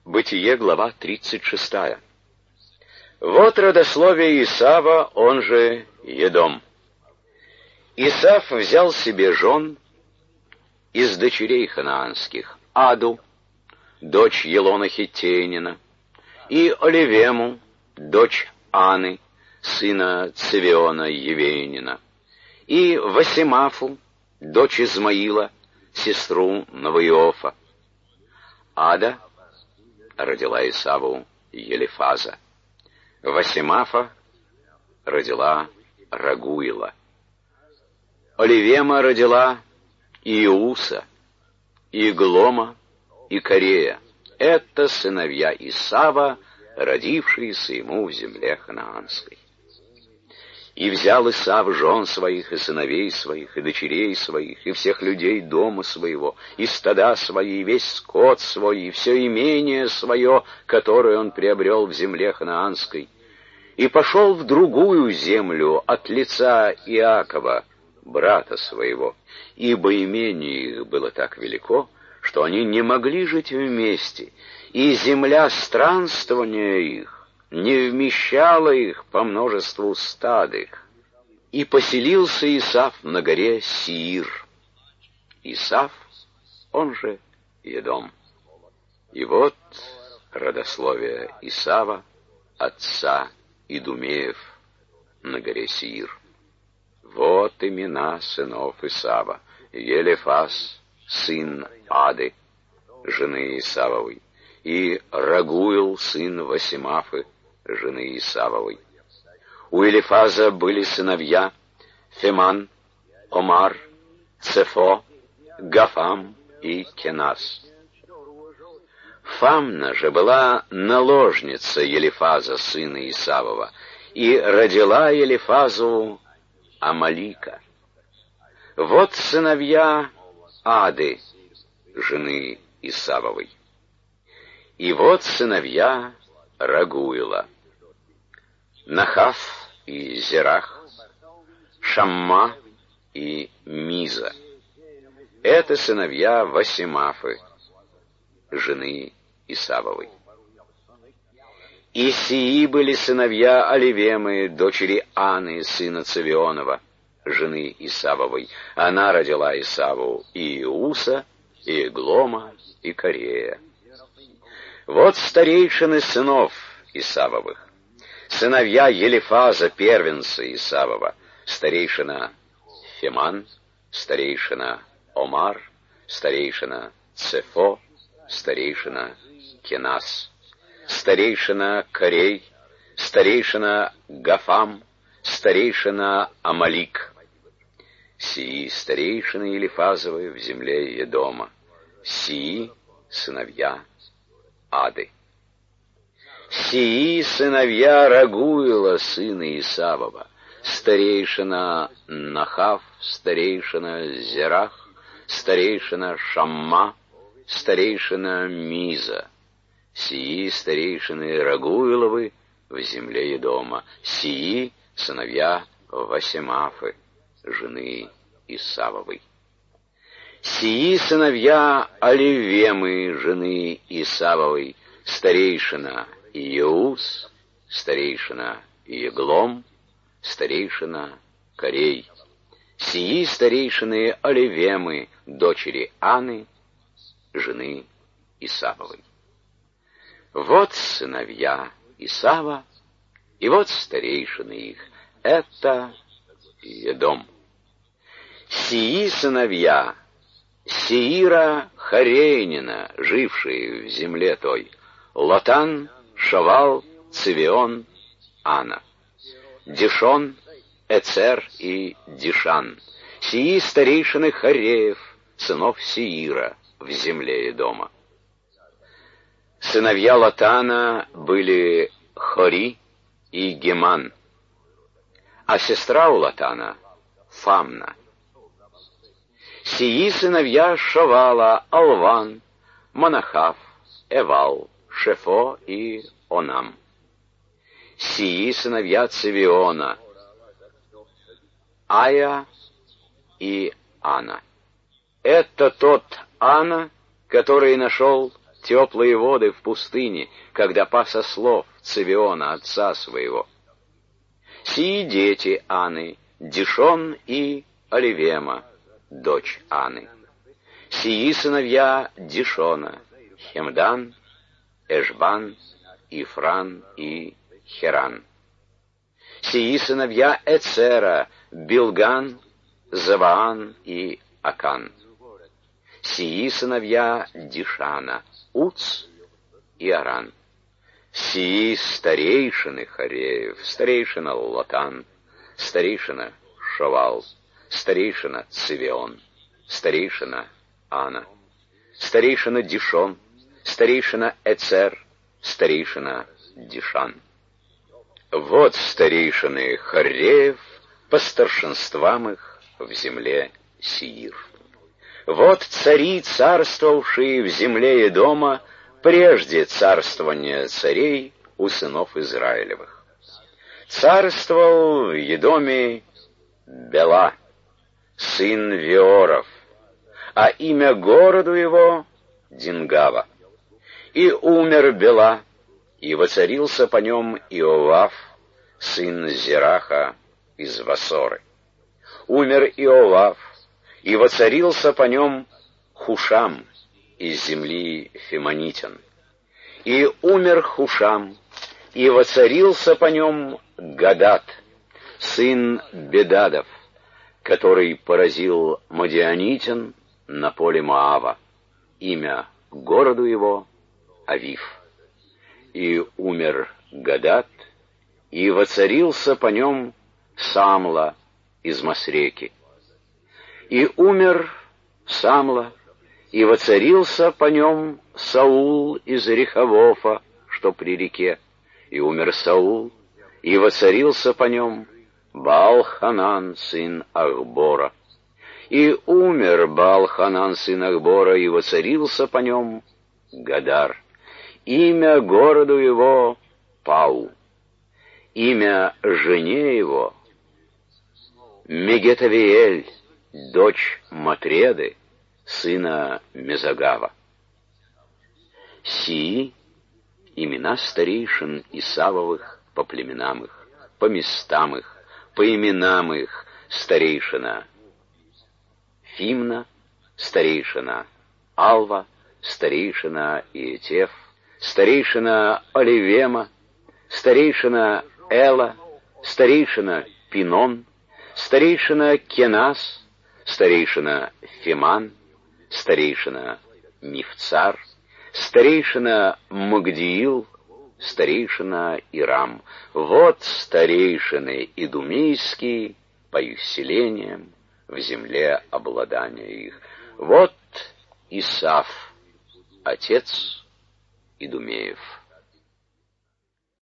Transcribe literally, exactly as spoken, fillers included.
Бытие, глава тридцать шестая. Вот родословие Исава, он же Едом. Исав взял себе жен из дочерей ханаанских: Аду, дочь Елона Хиттеянина, и Оливему, дочь Аны, сына Цевиона Евеянина, и Васимафу, дочь Измаила, сестру Новоиофа. Ада родила Исаву Елифаза. Васимафа родила Рагуила. Оливема родила Иуса, Иглома и Корея. Это сыновья Исава, родившиеся ему в земле ханаанской. И взял Исав жен своих, и сыновей своих, и дочерей своих, и всех людей дома своего, и стада свои, и весь скот свой, и все имение свое, которое он приобрел в земле ханаанской, и пошел в другую землю от лица Иакова, брата своего, ибо имение их было так велико, что они не могли жить вместе, и земля странствования их не вмещала их по множеству стад их. И поселился Исав на горе Сиир. Исав, он же Едом. И вот родословие Исава, отца Идумеев, на горе Сиир. Вот имена сынов Исава: Елифаз, сын Ады, жены Исавовой, и Рагуил, сын Васимафы, жены Исавовой. У Елифаза были сыновья Феман, Омар, Цефо, Гафам и Кенас. Фамна же была наложница Елифаза, сына Исавова, и родила Елифазу Амалика. Вот сыновья Ады, жены Исавовой. И вот сыновья Рагуила: Нахав и Зерах, Шамма и Миза. Это сыновья Васимафы, жены Исавовой. И сии были сыновья Оливемы, дочери Аны, сына Цевионова, жены Исавовой. Она родила Исаву и Иуса, и Иглома, и Корея. Вот старейшины сынов Исавовых: сыновья Елифаза, первенца Исавова, старейшина Феман, старейшина Омар, старейшина Цефо, старейшина Кенас, старейшина Корей, старейшина Гафам, старейшина Амалик. Сии старейшины Елифазовы в земле Едома, сии сыновья Ады. Сии сыновья Рагуила, сына Исавова: старейшина Нахав, старейшина Зерах, старейшина Шамма, старейшина Миза. Сии старейшины Рагуиловы в земле Едома, сии сыновья Васимафы, жены Исавовой. Сии сыновья Оливемы, жены Исавовой: старейшина Иус, старейшина Еглом, старейшина Корей. Сии старейшины Оливемы, дочери Аны, жены Исавовой. Вот сыновья Исава, и вот старейшины их. Это Едом. Сии сыновья Сеира Хорейнина, жившие в земле той: Лотан, Шавал, Цевион, Ана, Дишон, Эцер и Дишан. Сии старейшины Хореев, сынов Сеира, в земле Едома. Сыновья Лотана были Хори и Геман, а сестра у Лотана — Фамна. Сии сыновья Шавала: Алван, Манахав, Эвал, Шефо и Онам. Сии сыновья Цевиона: Ая и Ана. Это тот Ана, который нашел теплые воды в пустыне, когда пас ослов Цивиона, отца своего. Сии дети Аны, Дишон и Оливема, дочь Аны. Сии сыновья Дишона, Хемдан, Эшбан, Ифран и Херан. Сии сыновья Эцера, Билган, Заваан и Акан. Сии сыновья Дишана, Уц и Аран. Сии старейшины Хореев, старейшина Лотан, старейшина Шовал, старейшина Цивион, старейшина Ана, старейшина Дишон, старейшина Эцер, старейшина Дишан. Вот старейшины Хореев по старшинствам их в земле Сеир. Вот цари, царствовавшие в земле Едома, прежде царствования царей у сынов Израилевых. Царствовал в Едоме Бела, сын Веоров, а имя городу его Дингава. И умер Бела, и воцарился по нем Иовав, сын Зераха из Васоры. Умер Иовав, и воцарился по нем Хушам из земли Фимонитян. И умер Хушам, и воцарился по нем Гадат, сын Бедадов, который поразил Мадианитян на поле Моава. Имя городу его Авив. И умер Гадат, и воцарился по нем Самла из Масреки. И умер Самла, и воцарился по нем Саул из Рехавофа, что при реке. И умер Саул, и воцарился по нем Баал-Ханан, сын Ахбора. И умер Баал-Ханан, сын Ахбора, и воцарился по нем Гадар. Имя городу его Пау. Имя жене его Мегетавиэль, дочь Матреды, сына Мезагава. Сии имена старейшин Исавовых по племенам их, по местам их, по именам их: старейшина Фимна, старейшина Алва, старейшина Иетеф, старейшина Оливема, старейшина Эла, старейшина Пинон, старейшина Кенас, старейшина Фиман, старейшина Мифцар, старейшина Магдиил, старейшина Ирам. Вот старейшины идумейские по их селениям в земле обладания их. Вот Исав, отец Идумеев.